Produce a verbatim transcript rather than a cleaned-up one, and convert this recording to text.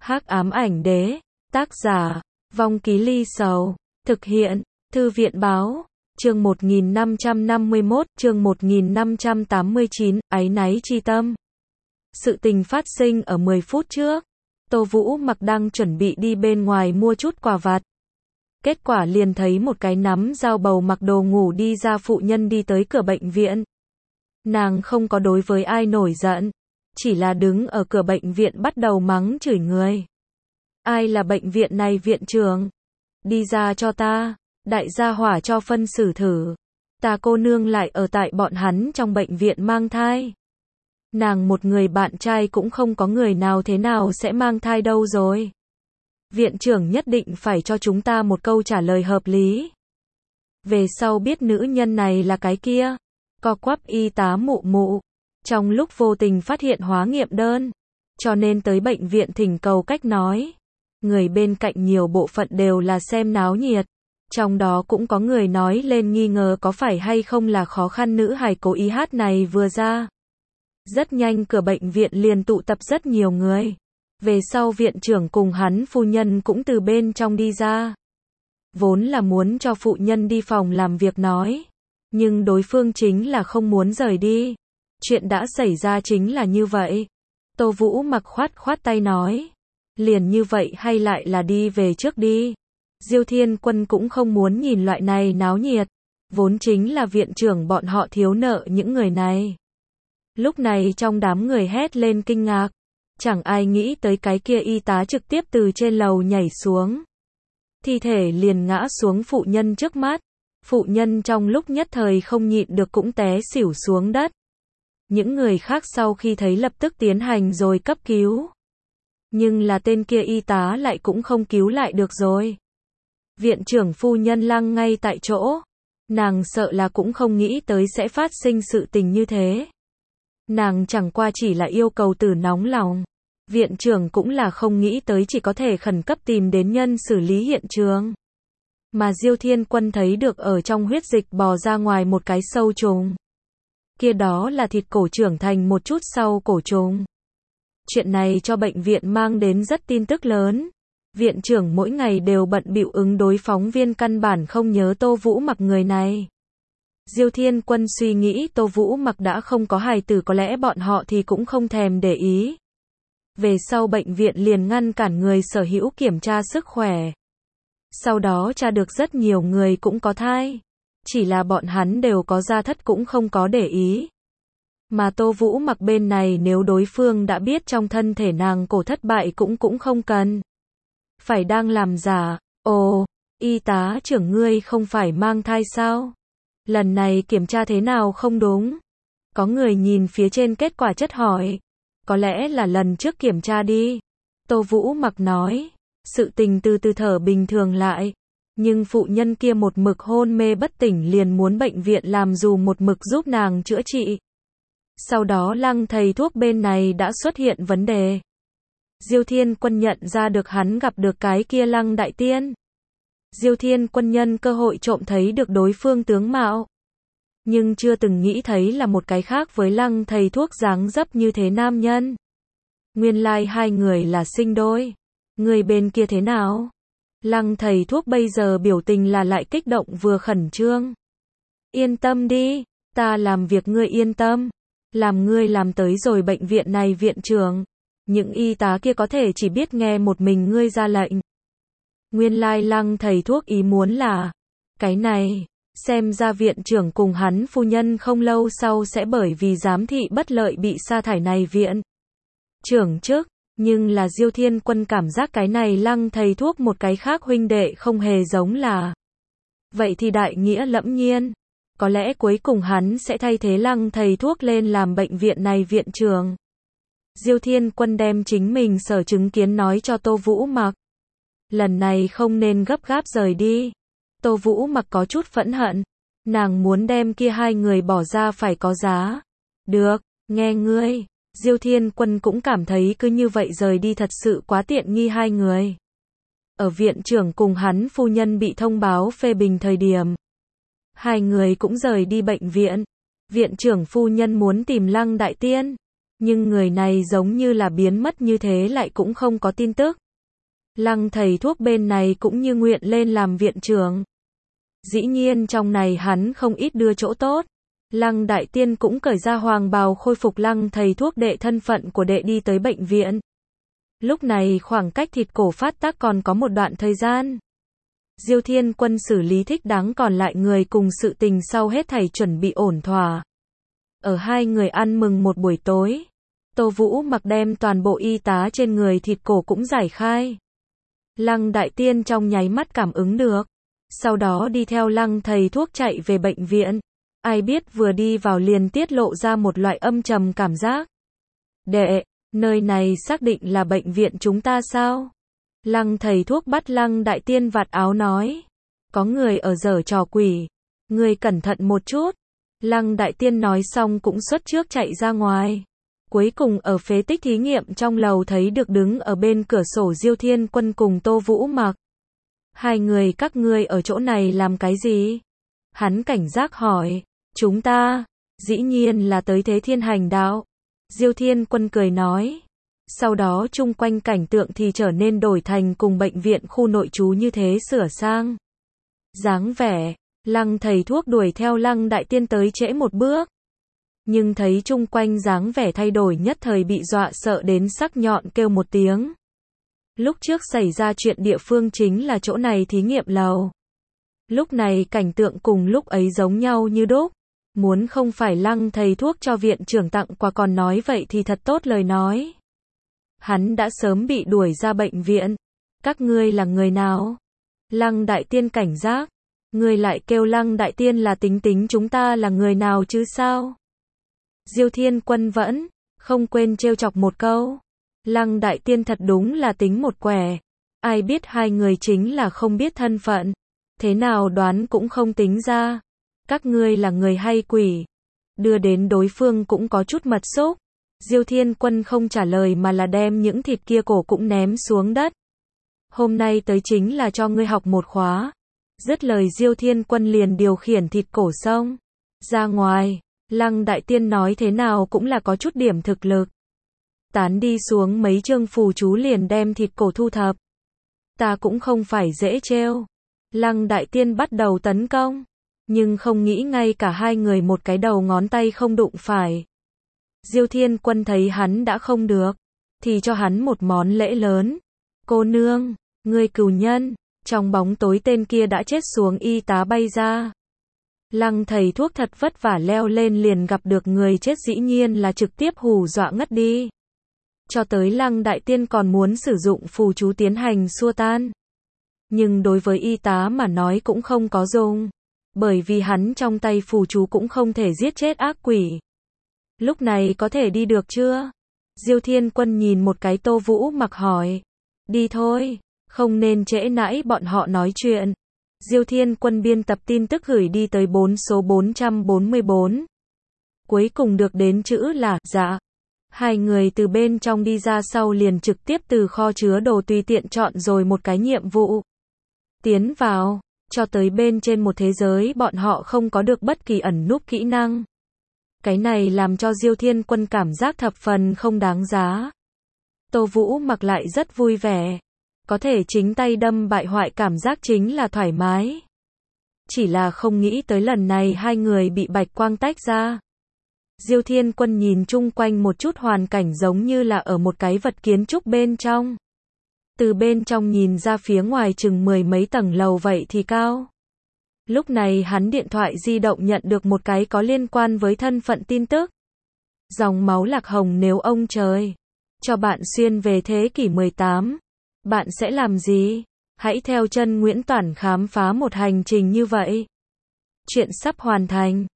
Hắc ám ảnh đế, tác giả, Vong Ký Ly Sầu, thực hiện, Thư viện báo, chương một nghìn năm trăm năm mươi mốt, chương một nghìn năm trăm tám mươi chín, áy náy chi tâm. Sự tình phát sinh ở mười phút trước, Tô Vũ Mặc đang chuẩn bị đi bên ngoài mua chút quà vặt. Kết quả liền thấy một cái nắm dao bầu mặc đồ ngủ đi ra phụ nhân đi tới cửa bệnh viện. Nàng không có đối với ai nổi giận, chỉ là đứng ở cửa bệnh viện bắt đầu mắng chửi người. Ai là bệnh viện này viện trưởng? Đi ra cho ta, đại gia hỏa cho phân xử thử. Ta cô nương lại ở tại bọn hắn trong bệnh viện mang thai. Nàng một người bạn trai cũng không có, người nào thế nào sẽ mang thai đâu rồi. Viện trưởng nhất định phải cho chúng ta một câu trả lời hợp lý. Về sau biết nữ nhân này là cái kia, co quắp y tá mụ mụ, trong lúc vô tình phát hiện hóa nghiệm đơn, cho nên tới bệnh viện thỉnh cầu cách nói. Người bên cạnh nhiều bộ phận đều là xem náo nhiệt, trong đó cũng có người nói lên nghi ngờ có phải hay không là khó khăn nữ hài cố ý hát này vừa ra. Rất nhanh cửa bệnh viện liền tụ tập rất nhiều người. Về sau viện trưởng cùng hắn phu nhân cũng từ bên trong đi ra. Vốn là muốn cho phụ nhân đi phòng làm việc nói, nhưng đối phương chính là không muốn rời đi. Chuyện đã xảy ra chính là như vậy. Tô Vũ Mặc khoát khoát tay nói, liền như vậy hay lại là đi về trước đi. Diêu Thiên Quân cũng không muốn nhìn loại này náo nhiệt, vốn chính là viện trưởng bọn họ thiếu nợ những người này. Lúc này trong đám người hét lên kinh ngạc, chẳng ai nghĩ tới cái kia y tá trực tiếp từ trên lầu nhảy xuống. Thi thể liền ngã xuống phụ nhân trước mắt, phụ nhân trong lúc nhất thời không nhịn được cũng té xỉu xuống đất. Những người khác sau khi thấy lập tức tiến hành rồi cấp cứu. Nhưng là tên kia y tá lại cũng không cứu lại được rồi. Viện trưởng phu nhân lăng ngay tại chỗ, nàng sợ là cũng không nghĩ tới sẽ phát sinh sự tình như thế. Nàng chẳng qua chỉ là yêu cầu tử nóng lòng. Viện trưởng cũng là không nghĩ tới chỉ có thể khẩn cấp tìm đến nhân xử lý hiện trường. Mà Diêu Thiên Quân thấy được ở trong huyết dịch bò ra ngoài một cái sâu trùng. Kia đó là thịt cổ trưởng thành một chút sau cổ trùng. Chuyện này cho bệnh viện mang đến rất tin tức lớn. Viện trưởng mỗi ngày đều bận bịu ứng đối, phóng viên căn bản không nhớ Tô Vũ Mặc người này. Diêu Thiên Quân suy nghĩ Tô Vũ Mặc đã không có hài tử, có lẽ bọn họ thì cũng không thèm để ý. Về sau bệnh viện liền ngăn cản người sở hữu kiểm tra sức khỏe. Sau đó tra được rất nhiều người cũng có thai. Chỉ là bọn hắn đều có gia thất cũng không có để ý. Mà Tô Vũ Mặc bên này nếu đối phương đã biết trong thân thể nàng cổ thất bại cũng cũng không cần. Phải đang làm giả. Ồ, y tá trưởng ngươi không phải mang thai sao? Lần này kiểm tra thế nào không đúng? Có người nhìn phía trên kết quả chất hỏi. Có lẽ là lần trước kiểm tra đi. Tô Vũ Mặc nói. Sự tình từ từ thở bình thường lại. Nhưng phụ nhân kia một mực hôn mê bất tỉnh, liền muốn bệnh viện làm dù một mực giúp nàng chữa trị. Sau đó Lăng thầy thuốc bên này đã xuất hiện vấn đề. Diêu Thiên Quân nhận ra được hắn gặp được cái kia Lăng đại tiên. Diêu Thiên Quân nhân cơ hội trộm thấy được đối phương tướng mạo. Nhưng chưa từng nghĩ thấy là một cái khác với Lăng thầy thuốc dáng dấp như thế nam nhân. Nguyên lai like hai người là sinh đôi. Người bên kia thế nào? Lăng thầy thuốc bây giờ biểu tình là lại kích động vừa khẩn trương. Yên tâm đi, ta làm việc ngươi yên tâm. Làm ngươi làm tới rồi bệnh viện này viện trưởng. Những y tá kia có thể chỉ biết nghe một mình ngươi ra lệnh. Nguyên lai like Lăng thầy thuốc ý muốn là cái này. Xem ra viện trưởng cùng hắn phu nhân không lâu sau sẽ bởi vì giám thị bất lợi bị sa thải này viện trưởng chức. Nhưng là Diêu Thiên Quân cảm giác cái này Lăng thầy thuốc một cái khác huynh đệ không hề giống là. Vậy thì đại nghĩa lẫm nhiên. Có lẽ cuối cùng hắn sẽ thay thế Lăng thầy thuốc lên làm bệnh viện này viện trưởng. Diêu Thiên Quân đem chính mình sở chứng kiến nói cho Tô Vũ Mặc. Lần này không nên gấp gáp rời đi. Tô Vũ Mặc có chút phẫn hận. Nàng muốn đem kia hai người bỏ ra phải có giá. Được, nghe ngươi. Diêu Thiên Quân cũng cảm thấy cứ như vậy rời đi thật sự quá tiện nghi hai người. Ở viện trưởng cùng hắn phu nhân bị thông báo phê bình thời điểm, hai người cũng rời đi bệnh viện. Viện trưởng phu nhân muốn tìm Lăng đại tiên, Nhưng người này giống như là biến mất như thế lại cũng không có tin tức. Lăng thầy thuốc bên này cũng như nguyện lên làm viện trưởng. Dĩ nhiên trong này hắn không ít đưa chỗ tốt. Lăng đại tiên cũng cởi ra hoàng bào khôi phục lăng thầy thuốc đệ thân phận của đệ đi tới bệnh viện. Lúc này khoảng cách thịt cổ phát tác còn có một đoạn thời gian. Diêu Thiên Quân xử lý thích đáng còn lại người cùng sự tình sau hết thảy chuẩn bị ổn thỏa. Ở hai người ăn mừng một buổi tối, Tô Vũ Mặc đem toàn bộ y tá trên người thịt cổ cũng giải khai. Lăng đại tiên trong nháy mắt cảm ứng được. Sau đó đi theo lăng thầy thuốc chạy về bệnh viện. Ai biết vừa đi vào liền tiết lộ ra một loại âm trầm cảm giác. Đệ, nơi này xác định là bệnh viện chúng ta sao? Lăng thầy thuốc bắt lăng đại tiên vạt áo nói. Có người ở giở trò quỷ. Người cẩn thận một chút. Lăng đại tiên nói xong cũng xuất trước chạy ra ngoài. Cuối cùng ở phế tích thí nghiệm trong lầu thấy được đứng ở bên cửa sổ Diêu Thiên Quân cùng Tô Vũ Mặc. Hai người các ngươi ở chỗ này làm cái gì? Hắn cảnh giác hỏi. Chúng ta, dĩ nhiên là tới Thế Thiên Hành Đạo. Diêu Thiên Quân cười nói. Sau đó chung quanh cảnh tượng thì trở nên đổi thành cùng bệnh viện khu nội trú như thế sửa sang. Dáng vẻ, lăng thầy thuốc đuổi theo lăng đại tiên tới trễ một bước. Nhưng thấy chung quanh dáng vẻ thay đổi nhất thời bị dọa sợ đến sắc nhọn kêu một tiếng. Lúc trước xảy ra chuyện địa phương chính là chỗ này thí nghiệm lầu. Lúc này cảnh tượng cùng lúc ấy giống nhau như đúc. Muốn không phải lăng thầy thuốc cho viện trưởng tặng quà còn nói vậy thì thật tốt lời nói. Hắn đã sớm bị đuổi ra bệnh viện. Các ngươi là người nào? Lăng đại tiên cảnh giác. Ngươi lại kêu lăng đại tiên là tính tính chúng ta là người nào chứ sao? Diêu Thiên Quân vẫn không quên trêu chọc một câu. Lăng đại tiên thật đúng là tính một quẻ. Ai biết hai người chính là không biết thân phận. Thế nào đoán cũng không tính ra. Các ngươi là người hay quỷ? Đưa đến đối phương cũng có chút mật xúc. Diêu Thiên Quân không trả lời mà là đem những thịt kia cổ cũng ném xuống đất. Hôm nay tới chính là cho ngươi học một khóa. Dứt lời Diêu Thiên Quân liền điều khiển thịt cổ xong ra ngoài. Lăng đại tiên nói thế nào cũng là có chút điểm thực lực. Tán đi xuống mấy chương phù chú liền đem thịt cổ thu thập. Ta cũng không phải dễ trêu. Lăng đại tiên bắt đầu tấn công. Nhưng không nghĩ ngay cả hai người một cái đầu ngón tay không đụng phải. Diêu Thiên Quân thấy hắn đã không được. Thì cho hắn một món lễ lớn. Cô nương, ngươi cừu nhân. Trong bóng tối tên kia đã chết xuống y tá bay ra. Lăng thầy thuốc thật vất vả leo lên liền gặp được người chết dĩ nhiên là trực tiếp hù dọa ngất đi. Cho tới lăng đại tiên còn muốn sử dụng phù chú tiến hành xua tan. Nhưng đối với y tá mà nói cũng không có dùng. Bởi vì hắn trong tay phù chú cũng không thể giết chết ác quỷ. Lúc này có thể đi được chưa? Diêu Thiên Quân nhìn một cái Tô Vũ Mặc hỏi. Đi thôi, không nên trễ nãi bọn họ nói chuyện. Diêu Thiên Quân biên tập tin tức gửi đi tới bốn số bốn trăm bốn mươi bốn. Cuối cùng được đến chữ là, dạ. Hai người từ bên trong đi ra sau liền trực tiếp từ kho chứa đồ tùy tiện chọn rồi một cái nhiệm vụ. Tiến vào, cho tới bên trên một thế giới bọn họ không có được bất kỳ ẩn núp kỹ năng. Cái này làm cho Diêu Thiên Quân cảm giác thập phần không đáng giá. Tô Vũ Mặc lại rất vui vẻ. Có thể chính tay đâm bại hoại cảm giác chính là thoải mái. Chỉ là không nghĩ tới lần này hai người bị bạch quang tách ra. Diêu Thiên Quân nhìn chung quanh một chút hoàn cảnh giống như là ở một cái vật kiến trúc bên trong. Từ bên trong nhìn ra phía ngoài chừng mười mấy tầng lầu vậy thì cao. Lúc này hắn điện thoại di động nhận được một cái có liên quan với thân phận tin tức. Dòng máu Lạc Hồng nếu ông trời cho bạn xuyên về thế kỷ mười tám, bạn sẽ làm gì? Hãy theo chân Nguyễn Toản khám phá một hành trình như vậy. Chuyện sắp hoàn thành.